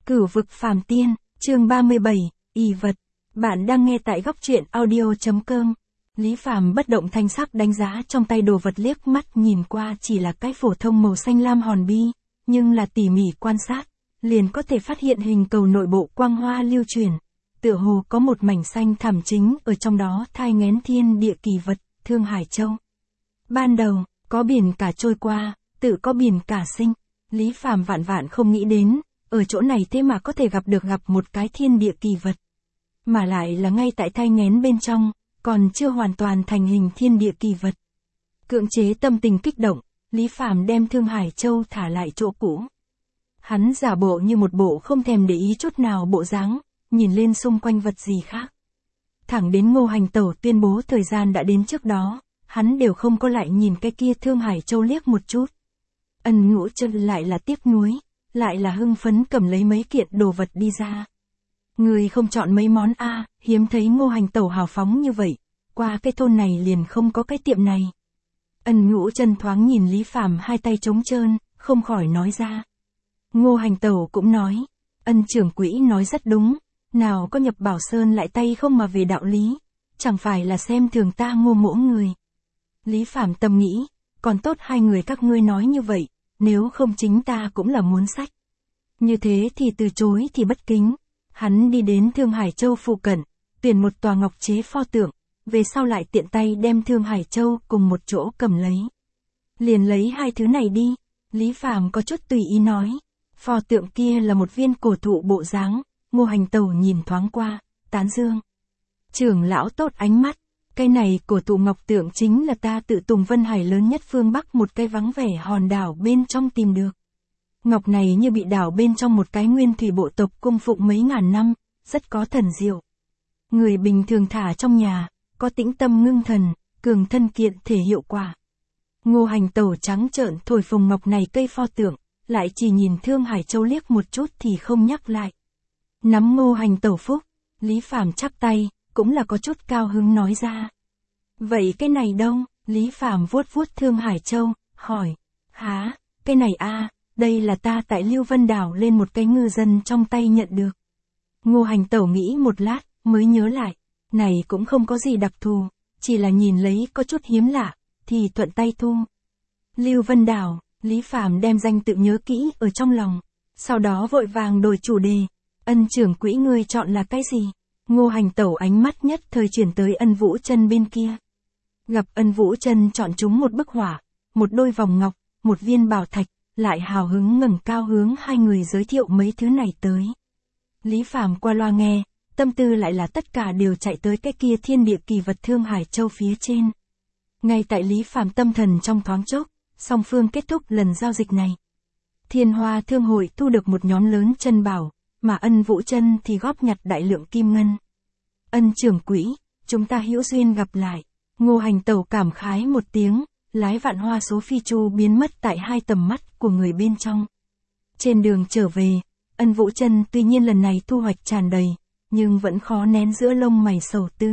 Cửu vực phàm tiên, chương 37, y vật. Bạn đang nghe tại góc truyện audio.com. Lý Phàm bất động thanh sắc đánh giá trong tay đồ vật, liếc mắt nhìn qua chỉ là cái phổ thông màu xanh lam hòn bi, nhưng là tỉ mỉ quan sát, liền có thể phát hiện hình cầu nội bộ quang hoa lưu chuyển. Tựa hồ có một mảnh xanh thẳm chính ở trong đó thai nghén thiên địa kỳ vật, Thương Hải Châu. Ban đầu, có biển cả trôi qua, tự có biển cả sinh. Lý Phàm vạn vạn không nghĩ đến, ở chỗ này thế mà có thể gặp một cái thiên địa kỳ vật. Mà lại là ngay tại thai nghén bên trong, còn chưa hoàn toàn thành hình thiên địa kỳ vật. Cưỡng chế tâm tình kích động, Lý Phàm đem Thương Hải Châu thả lại chỗ cũ. Hắn giả bộ như một bộ không thèm để ý chút nào bộ dáng, nhìn lên xung quanh vật gì khác. Thẳng đến Ngô Hành Tẩu tuyên bố thời gian đã đến trước đó, hắn đều không có lại nhìn cái kia Thương Hải Châu liếc một chút. Ân Ngũ Chân lại là tiếc nuối, lại là hưng phấn cầm lấy mấy kiện đồ vật đi ra. Người không chọn mấy món a, hiếm thấy Ngô Hành Tẩu hào phóng như vậy, qua cái thôn này liền không có cái tiệm này. Ân Ngũ Chân thoáng nhìn Lý Phàm hai tay trống trơn, không khỏi nói ra. Ngô Hành Tẩu cũng nói, Ân trưởng quỹ nói rất đúng, nào có nhập Bảo Sơn lại tay không mà về đạo lý, chẳng phải là xem thường ta Ngô mỗ người. Lý Phàm tâm nghĩ, còn tốt hai người các ngươi nói như vậy, nếu không chính ta cũng là muốn sách. Như thế thì từ chối thì bất kính. Hắn đi đến Thương Hải Châu phụ cận, tuyển một tòa ngọc chế pho tượng, về sau lại tiện tay đem Thương Hải Châu cùng một chỗ cầm lấy. Liền lấy hai thứ này đi, Lý Phàm có chút tùy ý nói. Pho tượng kia là một viên cổ thụ bộ dáng, Ngô Hành Tẩu nhìn thoáng qua, tán dương. Trưởng lão tốt ánh mắt, cây này cổ thụ ngọc tượng chính là ta tự Tùng Vân Hải lớn nhất phương Bắc một cây vắng vẻ hòn đảo bên trong tìm được. Ngọc này như bị đảo bên trong một cái nguyên thủy bộ tộc cung phụng mấy ngàn năm, rất có thần diệu. Người bình thường thả trong nhà, có tĩnh tâm ngưng thần, cường thân kiện thể hiệu quả. Ngô Hành Tẩu trắng trợn thổi phồng ngọc này cây pho tượng, lại chỉ nhìn Thương Hải Châu liếc một chút thì không nhắc lại. Nắm Ngô Hành Tẩu phúc, Lý Phàm chắp tay, cũng là có chút cao hứng nói ra. Vậy cái này đâu? Lý Phàm vuốt vuốt Thương Hải Châu, hỏi. Hả, cái này a, đây là ta tại Lưu Vân Đảo lên một cái ngư dân trong tay nhận được. Ngô Hành Tẩu nghĩ một lát, mới nhớ lại. Này cũng không có gì đặc thù, chỉ là nhìn lấy có chút hiếm lạ, thì thuận tay thu. Lưu Vân Đảo, Lý Phàm đem danh tự nhớ kỹ ở trong lòng. Sau đó vội vàng đổi chủ đề. Ân trưởng quỹ ngươi chọn là cái gì? Ngô Hành Tẩu ánh mắt nhất thời chuyển tới Ân Vũ Chân bên kia. Gặp Ân Vũ Chân chọn chúng một bức họa, một đôi vòng ngọc, một viên bảo thạch, lại hào hứng ngẩng cao hướng hai người giới thiệu mấy thứ này tới. Lý Phàm qua loa nghe, tâm tư lại là tất cả đều chạy tới cái kia thiên địa kỳ vật Thương Hải Châu phía trên. Ngay tại Lý Phàm tâm thần trong thoáng chốc, song phương kết thúc lần giao dịch này. Thiên Hoa Thương hội thu được một nhóm lớn chân bảo, mà Ân Vũ Chân thì góp nhặt đại lượng kim ngân. Ân trưởng quỹ, chúng ta hữu duyên gặp lại. Ngô Hành Tẩu cảm khái một tiếng, lái vạn hoa số phi chu biến mất tại hai tầm mắt của người bên trong. Trên đường trở về, Ân Vũ Chân tuy nhiên lần này thu hoạch tràn đầy, nhưng vẫn khó nén giữa lông mày sầu tư.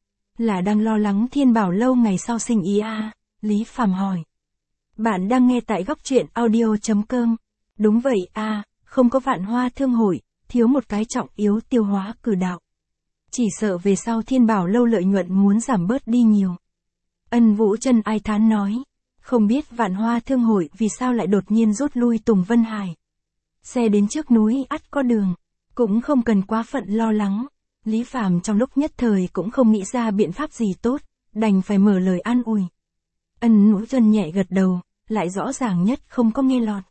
Là đang lo lắng thiên bảo lâu ngày sau sinh ý a? Lý Phàm hỏi. Bạn đang nghe tại góc truyện audio.com. Đúng vậy a, không có vạn hoa thương hội, thiếu một cái trọng yếu tiêu hóa cử đạo. Chỉ sợ về sau thiên bảo lâu lợi nhuận muốn giảm bớt đi nhiều. Ân Vũ Chân ai thán nói. Không biết vạn hoa thương hội vì sao lại đột nhiên rút lui Tùng Vân Hải. Xe đến trước núi ắt có đường, cũng không cần quá phận lo lắng. Lý Phàm trong lúc nhất thời cũng không nghĩ ra biện pháp gì tốt, đành phải mở lời an ủi. Ân Vũ Chân nhẹ gật đầu, lại rõ ràng nhất không có nghe lọt.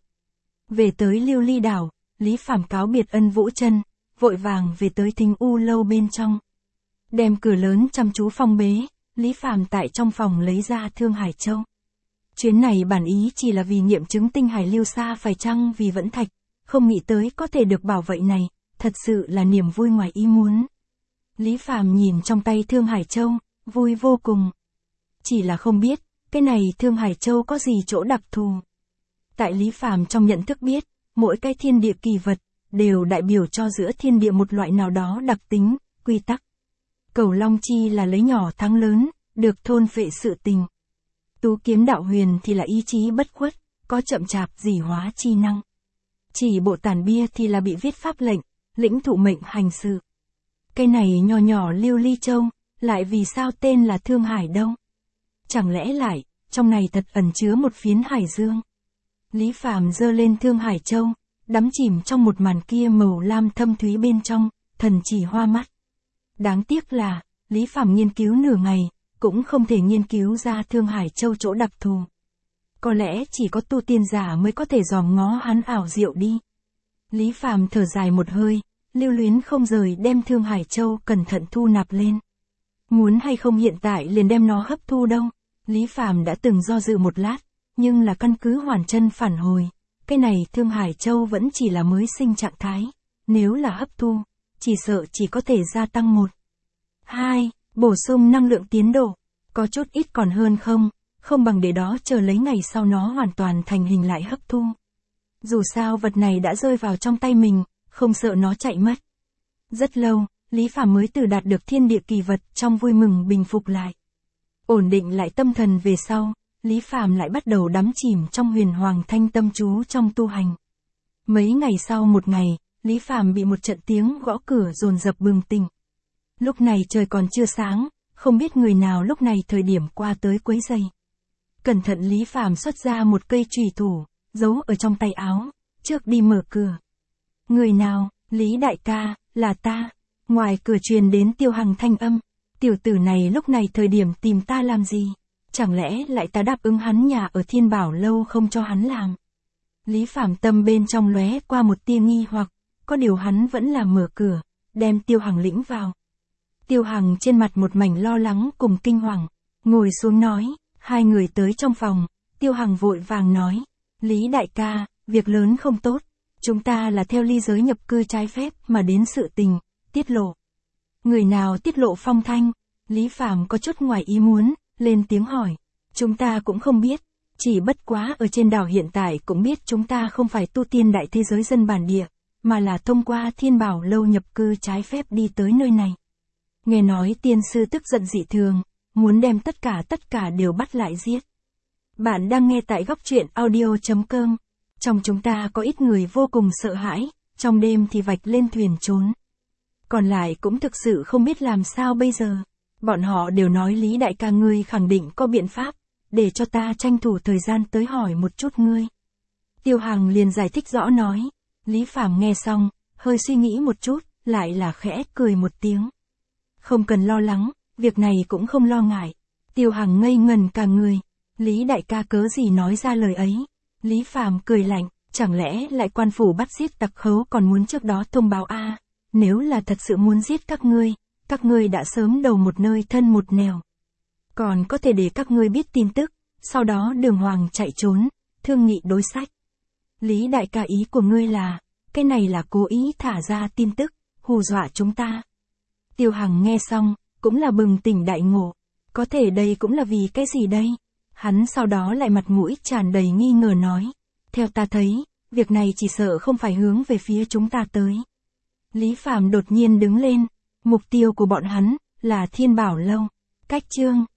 Về tới Lưu Ly Đảo, Lý Phàm cáo biệt Ân Vũ Chân, vội vàng về tới Thính U lâu bên trong. Đem cửa lớn chăm chú phong bế, Lý Phàm tại trong phòng lấy ra Thương Hải Châu. Chuyến này bản ý chỉ là vì nghiệm chứng tinh hải lưu xa phải chăng vì vẫn thạch, không nghĩ tới có thể được bảo vậy này, thật sự là niềm vui ngoài ý muốn. Lý Phàm nhìn trong tay Thương Hải Châu, vui vô cùng. Chỉ là không biết, cái này Thương Hải Châu có gì chỗ đặc thù. Tại Lý Phàm trong nhận thức biết, mỗi cái thiên địa kỳ vật, đều đại biểu cho giữa thiên địa một loại nào đó đặc tính, quy tắc. Cẩu Long Chi là lấy nhỏ thắng lớn, được thôn phệ sự tình. Tú Kiếm Đạo Huyền thì là ý chí bất khuất, có chậm chạp dỉ hóa chi năng. Chỉ bộ tản bia thì là bị viết pháp lệnh, lĩnh thụ mệnh hành sự. Cây này nhỏ nhỏ Lưu Ly Châu, lại vì sao tên là Thương Hải đâu? Chẳng lẽ lại, trong này thật ẩn chứa một phiến hải dương? Lý Phàm giơ lên Thương Hải Châu, đắm chìm trong một màn kia màu lam thâm thúy bên trong, thần chỉ hoa mắt. Đáng tiếc là, Lý Phàm nghiên cứu nửa ngày, cũng không thể nghiên cứu ra Thương Hải Châu chỗ đặc thù. Có lẽ chỉ có tu tiên giả mới có thể dòm ngó hắn ảo diệu đi. Lý Phàm thở dài một hơi, lưu luyến không rời đem Thương Hải Châu cẩn thận thu nạp lên. Muốn hay không hiện tại liền đem nó hấp thu đâu. Lý Phàm đã từng do dự một lát, nhưng là căn cứ hoàn chân phản hồi. Cái này Thương Hải Châu vẫn chỉ là mới sinh trạng thái. Nếu là hấp thu, chỉ sợ chỉ có thể gia tăng 1, 2, bổ sung năng lượng tiến độ. Có chút ít còn hơn không bằng để đó chờ lấy ngày sau nó hoàn toàn thành hình lại hấp thu. Dù sao vật này đã rơi vào trong tay mình, không sợ nó chạy mất. Rất lâu, Lý Phàm mới từ đạt được thiên địa kỳ vật trong vui mừng bình phục lại. Ổn định lại tâm thần về sau, Lý Phàm lại bắt đầu đắm chìm trong huyền hoàng thanh tâm chú trong tu hành. Mấy ngày sau một ngày, Lý Phàm bị một trận tiếng gõ cửa dồn dập bừng tỉnh. Lúc này trời còn chưa sáng, không biết người nào lúc này thời điểm qua tới quấy rầy. Cẩn thận Lý Phàm xuất ra một cây chùy thủ, giấu ở trong tay áo, trước đi mở cửa. Người nào? Lý đại ca, là ta. Ngoài cửa truyền đến Tiêu Hằng thanh âm. Tiểu tử này lúc này thời điểm tìm ta làm gì? Chẳng lẽ lại ta đáp ứng hắn nhà ở Thiên Bảo lâu không cho hắn làm? Lý Phàm tâm bên trong lóe qua một tia nghi hoặc, có điều hắn vẫn là mở cửa, đem Tiêu Hằng lĩnh vào. Tiêu Hằng trên mặt một mảnh lo lắng cùng kinh hoàng, ngồi xuống nói, hai người tới trong phòng, Tiêu Hằng vội vàng nói, Lý đại ca, việc lớn không tốt, chúng ta là theo ly giới nhập cư trái phép mà đến sự tình, tiết lộ. Người nào tiết lộ phong thanh? Lý Phàm có chút ngoài ý muốn, lên tiếng hỏi, chúng ta cũng không biết, chỉ bất quá ở trên đảo hiện tại cũng biết chúng ta không phải tu tiên đại thế giới dân bản địa, mà là thông qua Thiên Bảo lâu nhập cư trái phép đi tới nơi này. Nghe nói tiên sư tức giận dị thường, muốn đem tất cả đều bắt lại giết. Bạn đang nghe tại góc truyện audio.com. Trong chúng ta có ít người vô cùng sợ hãi, trong đêm thì vạch lên thuyền trốn. Còn lại cũng thực sự không biết làm sao bây giờ. Bọn họ đều nói Lý đại ca ngươi khẳng định có biện pháp, để cho ta tranh thủ thời gian tới hỏi một chút ngươi. Tiêu Hằng liền giải thích rõ nói. Lý Phàm nghe xong, hơi suy nghĩ một chút, lại là khẽ cười một tiếng. Không cần lo lắng, việc này cũng không lo ngại. Tiêu Hằng ngây ngần cả người. Lý đại ca cớ gì nói ra lời ấy? Lý Phàm cười lạnh, chẳng lẽ lại quan phủ bắt giết tặc khấu còn muốn trước đó thông báo a? Nếu là thật sự muốn giết các ngươi đã sớm đầu một nơi thân một nẻo. Còn có thể để các ngươi biết tin tức, sau đó đường hoàng chạy trốn, thương nghị đối sách. Lý đại ca ý của ngươi là, cái này là cố ý thả ra tin tức, hù dọa chúng ta. Tiêu Hằng nghe xong, cũng là bừng tỉnh đại ngộ. Có thể đây cũng là vì cái gì đây? Hắn sau đó lại mặt mũi tràn đầy nghi ngờ nói. Theo ta thấy, việc này chỉ sợ không phải hướng về phía chúng ta tới. Lý Phàm đột nhiên đứng lên. Mục tiêu của bọn hắn là Thiên Bảo lâu. Cách chương